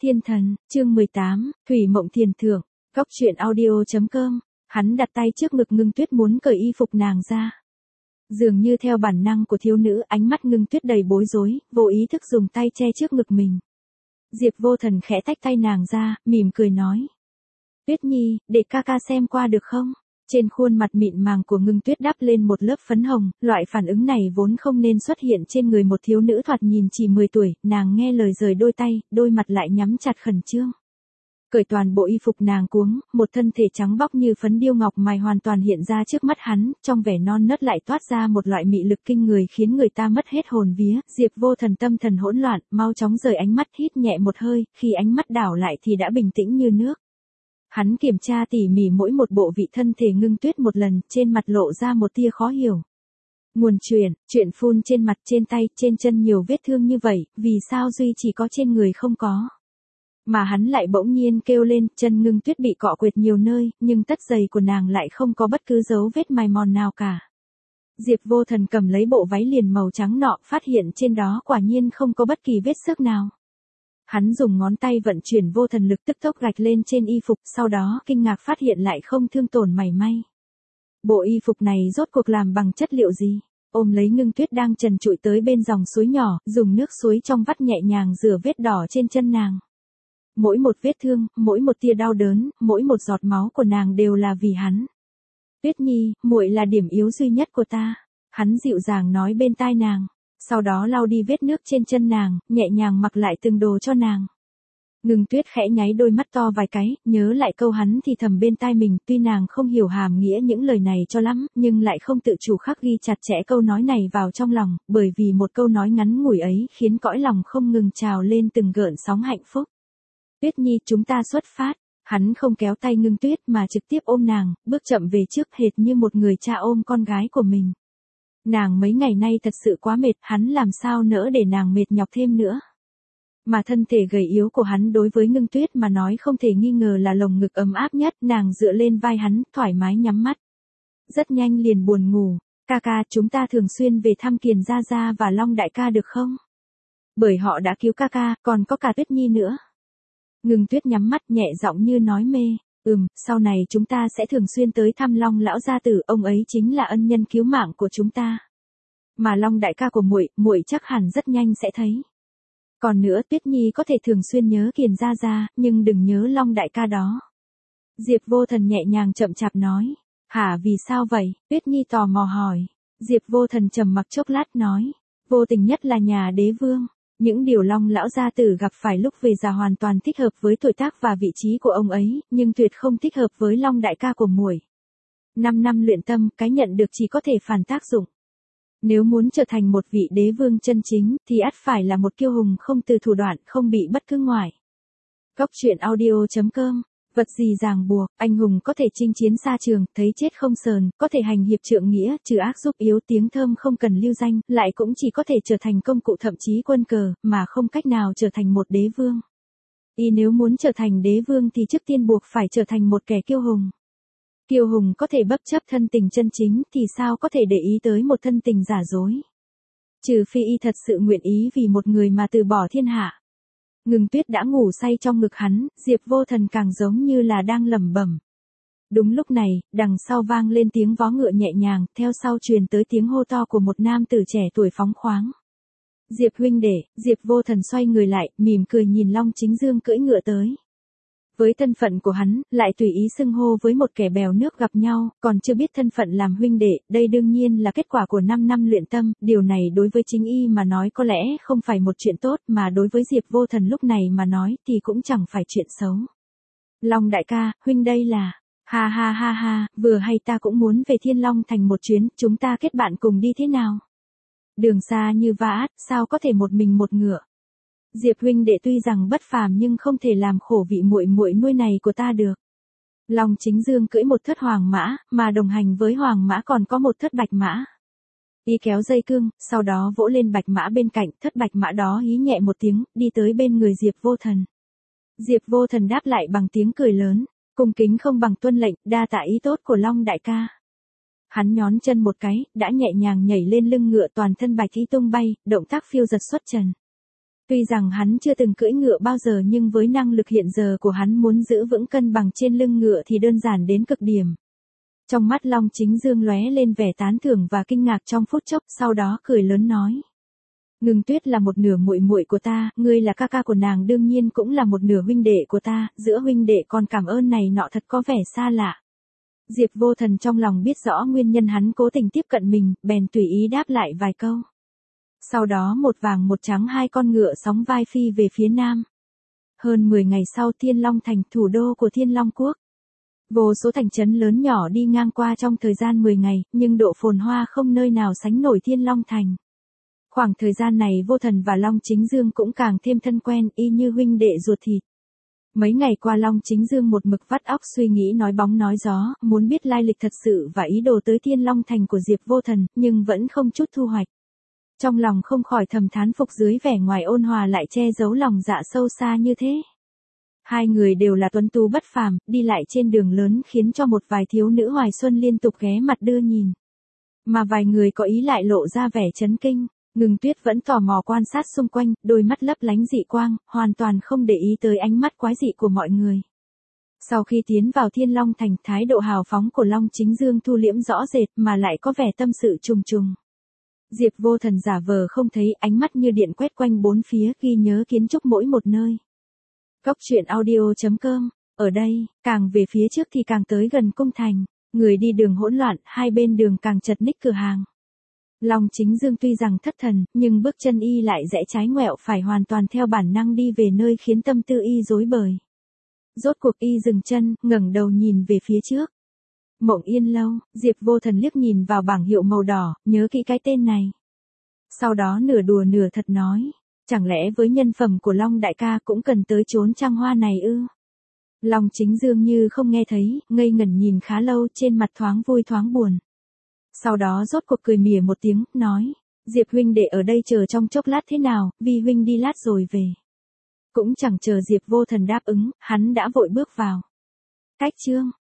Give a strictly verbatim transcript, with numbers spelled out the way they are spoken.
Thiên thần, chương mười tám, Thủy Mộng Thiền Thượng, Góc truyện audio.com, hắn đặt tay trước ngực Ngưng Tuyết muốn cởi y phục nàng ra. Dường như theo bản năng của thiếu nữ, ánh mắt Ngưng Tuyết đầy bối rối, vô ý thức dùng tay che trước ngực mình. Diệp Vô Thần khẽ tách tay nàng ra, mỉm cười nói. Tuyết Nhi, để ca ca xem qua được không? Trên khuôn mặt mịn màng của Ngưng Tuyết đắp lên một lớp phấn hồng, loại phản ứng này vốn không nên xuất hiện trên người một thiếu nữ thoạt nhìn chỉ mười tuổi, nàng nghe lời rời đôi tay, đôi mặt lại nhắm chặt khẩn trương. Cởi toàn bộ y phục nàng cuống, một thân thể trắng bóc như phấn điêu ngọc mài hoàn toàn hiện ra trước mắt hắn, trong vẻ non nớt lại toát ra một loại mị lực kinh người khiến người ta mất hết hồn vía. Diệp Vô Thần tâm thần hỗn loạn, mau chóng rời ánh mắt, hít nhẹ một hơi, khi ánh mắt đảo lại thì đã bình tĩnh như nước. Hắn kiểm tra tỉ mỉ mỗi một bộ vị thân thể Ngưng Tuyết một lần, trên mặt lộ ra một tia khó hiểu. Nguồn truyền, chuyện phun trên mặt, trên tay, trên chân nhiều vết thương như vậy, vì sao duy chỉ có trên người không có? Mà hắn lại bỗng nhiên kêu lên, chân Ngưng Tuyết bị cọ quệt nhiều nơi, nhưng tất giày của nàng lại không có bất cứ dấu vết mài mòn nào cả. Diệp Vô Thần cầm lấy bộ váy liền màu trắng nọ, phát hiện trên đó quả nhiên không có bất kỳ vết xước nào. Hắn dùng ngón tay vận chuyển vô thần lực tức tốc gạch lên trên y phục, sau đó kinh ngạc phát hiện lại không thương tổn mảy may. Bộ y phục này rốt cuộc làm bằng chất liệu gì? Ôm lấy Ngưng Tuyết đang trần trụi tới bên dòng suối nhỏ, dùng nước suối trong vắt nhẹ nhàng rửa vết đỏ trên chân nàng. Mỗi một vết thương, mỗi một tia đau đớn, mỗi một giọt máu của nàng đều là vì hắn. Tuyết Nhi, muội là điểm yếu duy nhất của ta. Hắn dịu dàng nói bên tai nàng. Sau đó lau đi vết nước trên chân nàng, nhẹ nhàng mặc lại từng đồ cho nàng. Ngưng Tuyết khẽ nháy đôi mắt to vài cái, nhớ lại câu hắn thì thầm bên tai mình, tuy nàng không hiểu hàm nghĩa những lời này cho lắm, nhưng lại không tự chủ khắc ghi chặt chẽ câu nói này vào trong lòng, bởi vì một câu nói ngắn ngủi ấy khiến cõi lòng không ngừng trào lên từng gợn sóng hạnh phúc. Tuyết Nhi, chúng ta xuất phát. Hắn không kéo tay Ngưng Tuyết mà trực tiếp ôm nàng, bước chậm về trước hệt như một người cha ôm con gái của mình. Nàng mấy ngày nay thật sự quá mệt, hắn làm sao nỡ để nàng mệt nhọc thêm nữa. Mà thân thể gầy yếu của hắn đối với Ngưng Tuyết mà nói không thể nghi ngờ là lồng ngực ấm áp nhất, nàng dựa lên vai hắn, thoải mái nhắm mắt. Rất nhanh liền buồn ngủ, ca ca chúng ta thường xuyên về thăm Kiền Gia Gia và Long Đại ca được không? Bởi họ đã cứu ca ca, còn có cả Tuyết Nhi nữa. Ngưng Tuyết nhắm mắt nhẹ giọng như nói mê. Ừm, sau này chúng ta sẽ thường xuyên tới thăm Long lão gia tử, ông ấy chính là ân nhân cứu mạng của chúng ta. Mà Long đại ca của muội, muội chắc hẳn rất nhanh sẽ thấy. Còn nữa, Tuyết Nhi có thể thường xuyên nhớ Kiền Gia Gia, nhưng đừng nhớ Long đại ca đó. Diệp Vô Thần nhẹ nhàng chậm chạp nói. Hả, vì sao vậy? Tuyết Nhi tò mò hỏi. Diệp Vô Thần trầm mặc chốc lát nói. Vô tình nhất là nhà đế vương. Những điều Long lão gia tử gặp phải lúc về già hoàn toàn thích hợp với tuổi tác và vị trí của ông ấy, nhưng tuyệt không thích hợp với Long đại ca của muội. Năm năm luyện tâm, cái nhận được chỉ có thể phản tác dụng. Nếu muốn trở thành một vị đế vương chân chính, thì ắt phải là một kiêu hùng không từ thủ đoạn, không bị bất cứ ngoại. Góc truyện audio.com. Vật gì ràng buộc, anh hùng có thể chinh chiến xa trường, thấy chết không sờn, có thể hành hiệp trượng nghĩa, trừ ác giúp yếu, tiếng thơm không cần lưu danh, lại cũng chỉ có thể trở thành công cụ thậm chí quân cờ, mà không cách nào trở thành một đế vương. Y nếu muốn trở thành đế vương thì trước tiên buộc phải trở thành một kẻ kiêu hùng. Kiêu hùng có thể bất chấp thân tình chân chính thì sao có thể để ý tới một thân tình giả dối. Trừ phi y thật sự nguyện ý vì một người mà từ bỏ thiên hạ. Ngưng Tuyết đã ngủ say trong ngực hắn, Diệp Vô Thần càng giống như là đang lẩm bẩm. Đúng lúc này, đằng sau vang lên tiếng vó ngựa nhẹ nhàng, theo sau truyền tới tiếng hô to của một nam tử trẻ tuổi phóng khoáng. Diệp huynh đệ, Diệp Vô Thần xoay người lại, mỉm cười nhìn Long Chính Dương cưỡi ngựa tới. Với thân phận của hắn, lại tùy ý xưng hô với một kẻ bèo nước gặp nhau, còn chưa biết thân phận làm huynh đệ, đây đương nhiên là kết quả của năm năm luyện tâm, điều này đối với chính y mà nói có lẽ không phải một chuyện tốt, mà đối với Diệp Vô Thần lúc này mà nói thì cũng chẳng phải chuyện xấu. Long đại ca, huynh đây là, ha ha ha ha, vừa hay ta cũng muốn về Thiên Long Thành một chuyến, chúng ta kết bạn cùng đi thế nào? Đường xa như vã, sao có thể một mình một ngựa? Diệp huynh đệ tuy rằng bất phàm nhưng không thể làm khổ vị muội muội nuôi này của ta được. Long Chính Dương cưỡi một thất hoàng mã, mà đồng hành với hoàng mã còn có một thất bạch mã. Y kéo dây cương, sau đó vỗ lên bạch mã bên cạnh, thất bạch mã đó hí nhẹ một tiếng, đi tới bên người Diệp Vô Thần. Diệp Vô Thần đáp lại bằng tiếng cười lớn, cung kính không bằng tuân lệnh, đa tạ ý tốt của Long đại ca. Hắn nhón chân một cái, đã nhẹ nhàng nhảy lên lưng ngựa, toàn thân bạch y tung bay, động tác phiêu giật xuất trần. Tuy rằng hắn chưa từng cưỡi ngựa bao giờ nhưng với năng lực hiện giờ của hắn muốn giữ vững cân bằng trên lưng ngựa thì đơn giản đến cực điểm. Trong mắt Long Chính Dương lóe lên vẻ tán thưởng và kinh ngạc trong phút chốc, sau đó cười lớn nói. Ngưng Tuyết là một nửa muội muội của ta, ngươi là ca ca của nàng đương nhiên cũng là một nửa huynh đệ của ta, giữa huynh đệ còn cảm ơn này nọ thật có vẻ xa lạ. Diệp Vô Thần trong lòng biết rõ nguyên nhân hắn cố tình tiếp cận mình, bèn tùy ý đáp lại vài câu. Sau đó một vàng một trắng hai con ngựa sóng vai phi về phía nam. Hơn mười ngày sau Thiên Long Thành, thủ đô của Thiên Long Quốc. Vô số thành trấn lớn nhỏ đi ngang qua trong thời gian mười ngày, nhưng độ phồn hoa không nơi nào sánh nổi Thiên Long Thành. Khoảng thời gian này Vô Thần và Long Chính Dương cũng càng thêm thân quen, y như huynh đệ ruột thịt. Mấy ngày qua Long Chính Dương một mực vắt óc suy nghĩ nói bóng nói gió, muốn biết lai lịch thật sự và ý đồ tới Thiên Long Thành của Diệp Vô Thần, nhưng vẫn không chút thu hoạch. Trong lòng không khỏi thầm thán phục dưới vẻ ngoài ôn hòa lại che giấu lòng dạ sâu xa như thế. Hai người đều là tuấn tú bất phàm, đi lại trên đường lớn khiến cho một vài thiếu nữ hoài xuân liên tục ghé mặt đưa nhìn. Mà vài người có ý lại lộ ra vẻ chấn kinh. Ngưng Tuyết vẫn tò mò quan sát xung quanh, đôi mắt lấp lánh dị quang, hoàn toàn không để ý tới ánh mắt quái dị của mọi người. Sau khi tiến vào Thiên Long Thành, thái độ hào phóng của Long Chính Dương thu liễm rõ rệt mà lại có vẻ tâm sự trùng trùng. Diệp Vô Thần giả vờ không thấy, ánh mắt như điện quét quanh bốn phía, ghi nhớ kiến trúc mỗi một nơi. Góc truyện audio chấm com, ở đây, càng về phía trước thì càng tới gần cung thành, người đi đường hỗn loạn, hai bên đường càng chật ních cửa hàng. Long Chính Dương tuy rằng thất thần, nhưng bước chân y lại rẽ trái ngoẹo phải hoàn toàn theo bản năng đi về nơi khiến tâm tư y rối bời. Rốt cuộc y dừng chân, ngẩng đầu nhìn về phía trước. Mộng Yên Lâu, Diệp Vô Thần liếc nhìn vào bảng hiệu màu đỏ, nhớ kỹ cái tên này. Sau đó nửa đùa nửa thật nói, chẳng lẽ với nhân phẩm của Long đại ca cũng cần tới chốn trăng hoa này ư? Long Chính Dương như không nghe thấy, ngây ngẩn nhìn khá lâu, trên mặt thoáng vui thoáng buồn. Sau đó rốt cuộc cười mỉa một tiếng, nói, Diệp huynh đệ ở đây chờ trong chốc lát thế nào, Vi huynh đi lát rồi về. Cũng chẳng chờ Diệp Vô Thần đáp ứng, hắn đã vội bước vào. Cách chương